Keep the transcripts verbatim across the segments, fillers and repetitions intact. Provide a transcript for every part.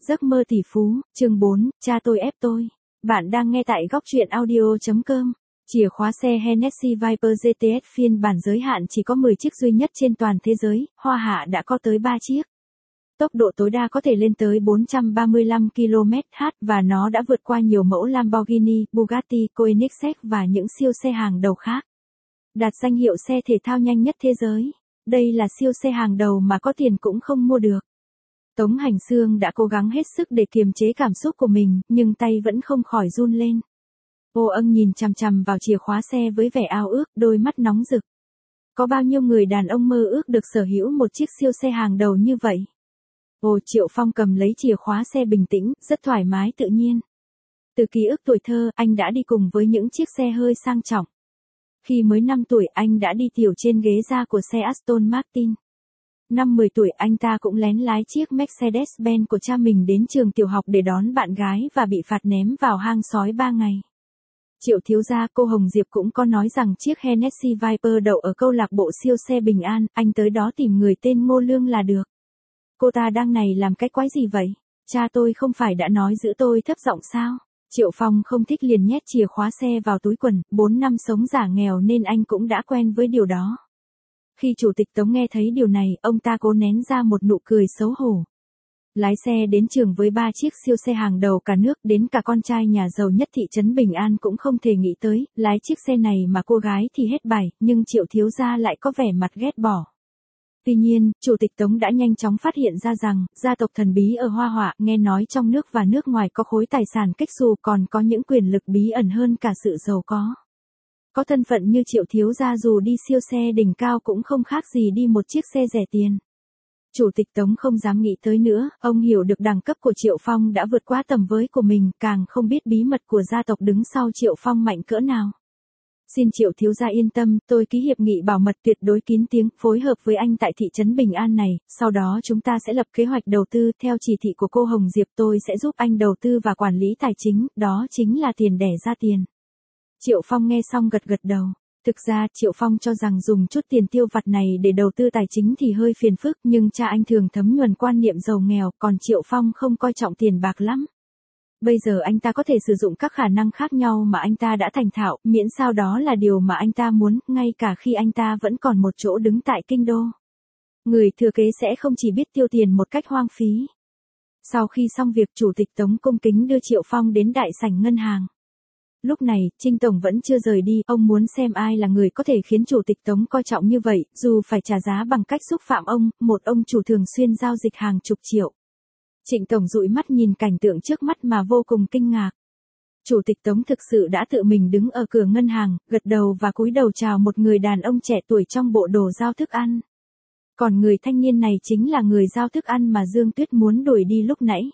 Giấc mơ tỷ phú, chương bốn, cha tôi ép tôi. Bạn đang nghe tại góc truyện audio.com. Chìa khóa xe Hennessy Viper giê tê ét phiên bản giới hạn chỉ có mười chiếc duy nhất trên toàn thế giới, Hoa Hạ đã có tới ba chiếc. Tốc độ tối đa có thể lên tới bốn trăm ba mươi lăm ki lô mét trên giờ và nó đã vượt qua nhiều mẫu Lamborghini, Bugatti, Koenigsegg và những siêu xe hàng đầu khác. Đạt danh hiệu xe thể thao nhanh nhất thế giới. Đây là siêu xe hàng đầu mà có tiền cũng không mua được. Tống Hành Xương đã cố gắng hết sức để kiềm chế cảm xúc của mình, nhưng tay vẫn không khỏi run lên. Ô Ân nhìn chằm chằm vào chìa khóa xe với vẻ ao ước, đôi mắt nóng rực. Có bao nhiêu người đàn ông mơ ước được sở hữu một chiếc siêu xe hàng đầu như vậy? Ồ, Triệu Phong cầm lấy chìa khóa xe bình tĩnh, rất thoải mái tự nhiên. Từ ký ức tuổi thơ, anh đã đi cùng với những chiếc xe hơi sang trọng. Khi mới năm tuổi, anh đã đi tiểu trên ghế da của xe Aston Martin. Năm mười tuổi, anh ta cũng lén lái chiếc Mercedes-Benz của cha mình đến trường tiểu học để đón bạn gái và bị phạt ném vào hang sói ba ngày. Triệu thiếu gia, cô Hồng Diệp cũng có nói rằng chiếc Hennessy Viper đậu ở câu lạc bộ siêu xe Bình An, anh tới đó tìm người tên Ngô Lương là được. Cô ta đang này làm cái quái gì vậy? Cha tôi không phải đã nói giữ tôi thấp giọng sao? Triệu Phong không thích liền nhét chìa khóa xe vào túi quần, bốn năm sống giả nghèo nên anh cũng đã quen với điều đó. Khi Chủ tịch Tống nghe thấy điều này, ông ta cố nén ra một nụ cười xấu hổ. Lái xe đến trường với ba chiếc siêu xe hàng đầu cả nước, đến cả con trai nhà giàu nhất thị trấn Bình An cũng không thể nghĩ tới, lái chiếc xe này mà cô gái thì hết bài, nhưng Triệu thiếu gia lại có vẻ mặt ghét bỏ. Tuy nhiên, Chủ tịch Tống đã nhanh chóng phát hiện ra rằng, gia tộc thần bí ở Hoa Hạ, nghe nói trong nước và nước ngoài có khối tài sản kếch xù, còn có những quyền lực bí ẩn hơn cả sự giàu có. Có thân phận như Triệu thiếu gia dù đi siêu xe đỉnh cao cũng không khác gì đi một chiếc xe rẻ tiền. Chủ tịch Tống không dám nghĩ tới nữa, ông hiểu được đẳng cấp của Triệu Phong đã vượt quá tầm với của mình, càng không biết bí mật của gia tộc đứng sau Triệu Phong mạnh cỡ nào. Xin Triệu thiếu gia yên tâm, tôi ký hiệp nghị bảo mật tuyệt đối kín tiếng, phối hợp với anh tại thị trấn Bình An này, sau đó chúng ta sẽ lập kế hoạch đầu tư, theo chỉ thị của cô Hồng Diệp tôi sẽ giúp anh đầu tư và quản lý tài chính, đó chính là tiền đẻ ra tiền. Triệu Phong nghe xong gật gật đầu. Thực ra, Triệu Phong cho rằng dùng chút tiền tiêu vặt này để đầu tư tài chính thì hơi phiền phức, nhưng cha anh thường thấm nhuần quan niệm giàu nghèo, còn Triệu Phong không coi trọng tiền bạc lắm. Bây giờ anh ta có thể sử dụng các khả năng khác nhau mà anh ta đã thành thạo, miễn sao đó là điều mà anh ta muốn, ngay cả khi anh ta vẫn còn một chỗ đứng tại kinh đô. Người thừa kế sẽ không chỉ biết tiêu tiền một cách hoang phí. Sau khi xong việc, Chủ tịch Tống cung kính đưa Triệu Phong đến đại sảnh ngân hàng. Lúc này, Trinh Tổng vẫn chưa rời đi, ông muốn xem ai là người có thể khiến Chủ tịch Tống coi trọng như vậy, dù phải trả giá bằng cách xúc phạm ông, một ông chủ thường xuyên giao dịch hàng chục triệu. Trịnh Tổng dụi mắt nhìn cảnh tượng trước mắt mà vô cùng kinh ngạc. Chủ tịch Tống thực sự đã tự mình đứng ở cửa ngân hàng, gật đầu và cúi đầu chào một người đàn ông trẻ tuổi trong bộ đồ giao thức ăn. Còn người thanh niên này chính là người giao thức ăn mà Dương Tuyết muốn đuổi đi lúc nãy.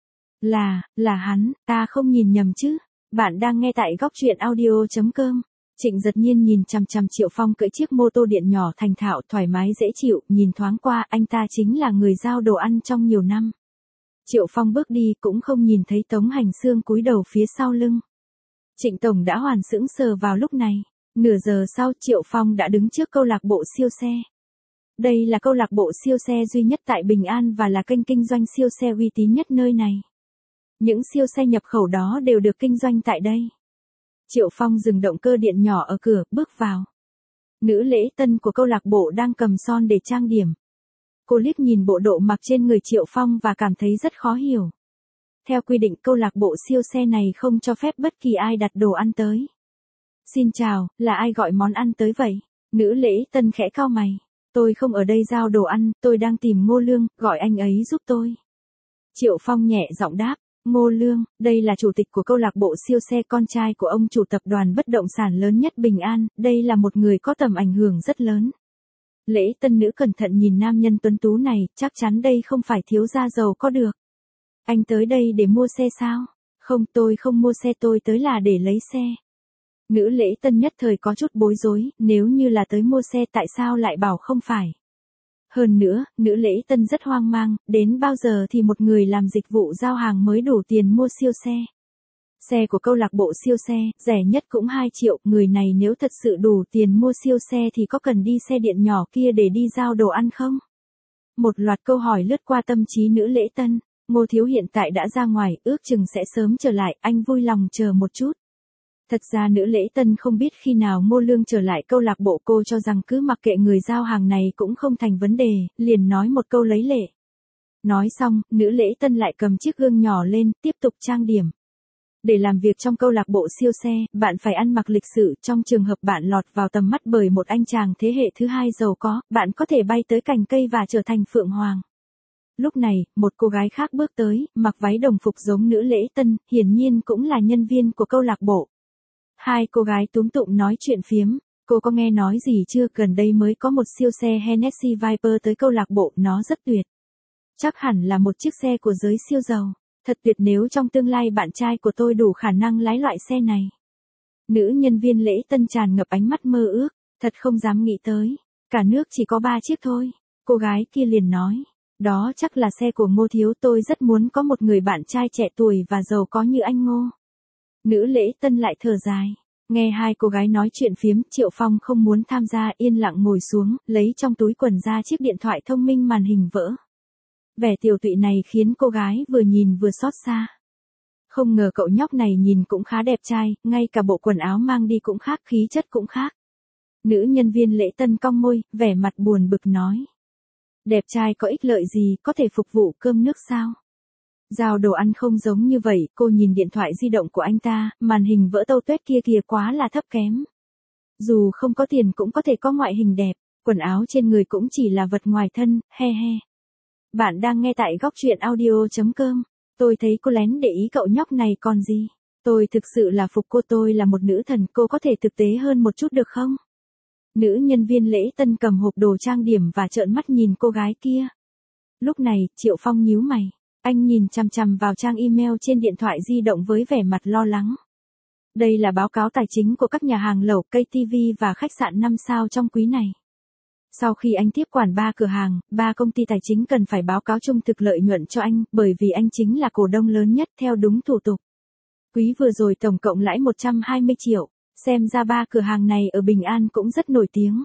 Là, là hắn, ta không nhìn nhầm chứ. Bạn đang nghe tại góc truyện audio.com. Trịnh Giật Nhiên nhìn chằm chằm Triệu Phong cưỡi chiếc mô tô điện nhỏ thành thạo, thoải mái dễ chịu, nhìn thoáng qua, anh ta chính là người giao đồ ăn trong nhiều năm. Triệu Phong bước đi cũng không nhìn thấy Tống Hành Xương cúi đầu phía sau lưng. Trịnh Tổng đã hoàn sững sờ vào lúc này. Nửa giờ sau, Triệu Phong đã đứng trước câu lạc bộ siêu xe. Đây là câu lạc bộ siêu xe duy nhất tại Bình An và là kênh kinh doanh siêu xe uy tín nhất nơi này. Những siêu xe nhập khẩu đó đều được kinh doanh tại đây. Triệu Phong dừng động cơ điện nhỏ ở cửa, bước vào. Nữ lễ tân của câu lạc bộ đang cầm son để trang điểm. Cô liếc nhìn bộ đồ mặc trên người Triệu Phong và cảm thấy rất khó hiểu. Theo quy định, câu lạc bộ siêu xe này không cho phép bất kỳ ai đặt đồ ăn tới. Xin chào, là ai gọi món ăn tới vậy? Nữ lễ tân khẽ cau mày. Tôi không ở đây giao đồ ăn, tôi đang tìm Ngô Lương, gọi anh ấy giúp tôi. Triệu Phong nhẹ giọng đáp. Ngô Lương, đây là chủ tịch của câu lạc bộ siêu xe, con trai của ông chủ tập đoàn bất động sản lớn nhất Bình An, đây là một người có tầm ảnh hưởng rất lớn. Lễ tân nữ cẩn thận nhìn nam nhân tuấn tú này, chắc chắn đây không phải thiếu gia giàu có được. Anh tới đây để mua xe sao? Không, tôi không mua xe, tôi tới là để lấy xe. Nữ lễ tân nhất thời có chút bối rối, nếu như là tới mua xe tại sao lại bảo không phải? Hơn nữa, nữ lễ tân rất hoang mang, đến bao giờ thì một người làm dịch vụ giao hàng mới đủ tiền mua siêu xe. Xe của câu lạc bộ siêu xe, rẻ nhất cũng hai triệu, người này nếu thật sự đủ tiền mua siêu xe thì có cần đi xe điện nhỏ kia để đi giao đồ ăn không? Một loạt câu hỏi lướt qua tâm trí nữ lễ tân. Ngô Thiếu hiện tại đã ra ngoài, ước chừng sẽ sớm trở lại, anh vui lòng chờ một chút. Thật ra nữ lễ tân không biết khi nào Ngô Lương trở lại câu lạc bộ, cô cho rằng cứ mặc kệ người giao hàng này cũng không thành vấn đề, liền nói một câu lấy lệ. Nói xong, nữ lễ tân lại cầm chiếc gương nhỏ lên, tiếp tục trang điểm. Để làm việc trong câu lạc bộ siêu xe, bạn phải ăn mặc lịch sự, trong trường hợp bạn lọt vào tầm mắt bởi một anh chàng thế hệ thứ hai giàu có, bạn có thể bay tới cành cây và trở thành phượng hoàng. Lúc này, một cô gái khác bước tới, mặc váy đồng phục giống nữ lễ tân, hiển nhiên cũng là nhân viên của câu lạc bộ. Hai cô gái túm tụm nói chuyện phiếm. Cô có nghe nói gì chưa, gần đây mới có một siêu xe Hennessy Viper tới câu lạc bộ, nó rất tuyệt. Chắc hẳn là một chiếc xe của giới siêu giàu. Thật tuyệt, nếu trong tương lai bạn trai của tôi đủ khả năng lái loại xe này. Nữ nhân viên lễ tân tràn ngập ánh mắt mơ ước, thật không dám nghĩ tới. Cả nước chỉ có ba chiếc thôi. Cô gái kia liền nói, đó chắc là xe của Ngô Thiếu, tôi rất muốn có một người bạn trai trẻ tuổi và giàu có như anh Ngô. Nữ lễ tân lại thở dài. Nghe hai cô gái nói chuyện phiếm, Triệu Phong không muốn tham gia, yên lặng ngồi xuống, lấy trong túi quần ra chiếc điện thoại thông minh màn hình vỡ. Vẻ tiều tụy này khiến cô gái vừa nhìn vừa xót xa. Không ngờ cậu nhóc này nhìn cũng khá đẹp trai, ngay cả bộ quần áo mang đi cũng khác, khí chất cũng khác. Nữ nhân viên lễ tân cong môi, vẻ mặt buồn bực nói. Đẹp trai có ích lợi gì, có thể phục vụ cơm nước sao? Giao đồ ăn không giống như vậy, cô nhìn điện thoại di động của anh ta, màn hình vỡ tâu tuét kia kìa, quá là thấp kém. Dù không có tiền cũng có thể có ngoại hình đẹp, quần áo trên người cũng chỉ là vật ngoài thân, he he. Bạn đang nghe tại góc truyện audio chấm com. Tôi thấy cô lén để ý cậu nhóc này còn gì. Tôi thực sự là phục cô, tôi là một nữ thần, cô có thể thực tế hơn một chút được không? Nữ nhân viên lễ tân cầm hộp đồ trang điểm và trợn mắt nhìn cô gái kia. Lúc này, Triệu Phong nhíu mày. Anh nhìn chằm chằm vào trang email trên điện thoại di động với vẻ mặt lo lắng. Đây là báo cáo tài chính của các nhà hàng lẩu, cây ti vi và khách sạn năm sao trong quý này. Sau khi anh tiếp quản ba cửa hàng, ba công ty tài chính cần phải báo cáo trung thực lợi nhuận cho anh, bởi vì anh chính là cổ đông lớn nhất theo đúng thủ tục. Quý vừa rồi tổng cộng lãi một trăm hai mươi triệu, xem ra ba cửa hàng này ở Bình An cũng rất nổi tiếng.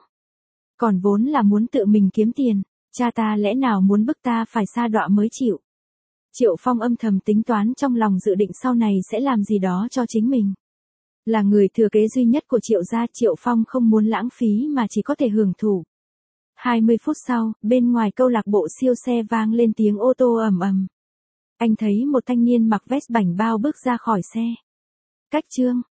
Còn vốn là muốn tự mình kiếm tiền, cha ta lẽ nào muốn bức ta phải sa đọa mới chịu. Triệu Phong âm thầm tính toán trong lòng, dự định sau này sẽ làm gì đó cho chính mình. Là người thừa kế duy nhất của Triệu gia, Triệu Phong không muốn lãng phí mà chỉ có thể hưởng thụ. hai mươi phút sau, bên ngoài câu lạc bộ siêu xe vang lên tiếng ô tô ầm ầm. Anh thấy một thanh niên mặc vest bảnh bao bước ra khỏi xe. Cách chương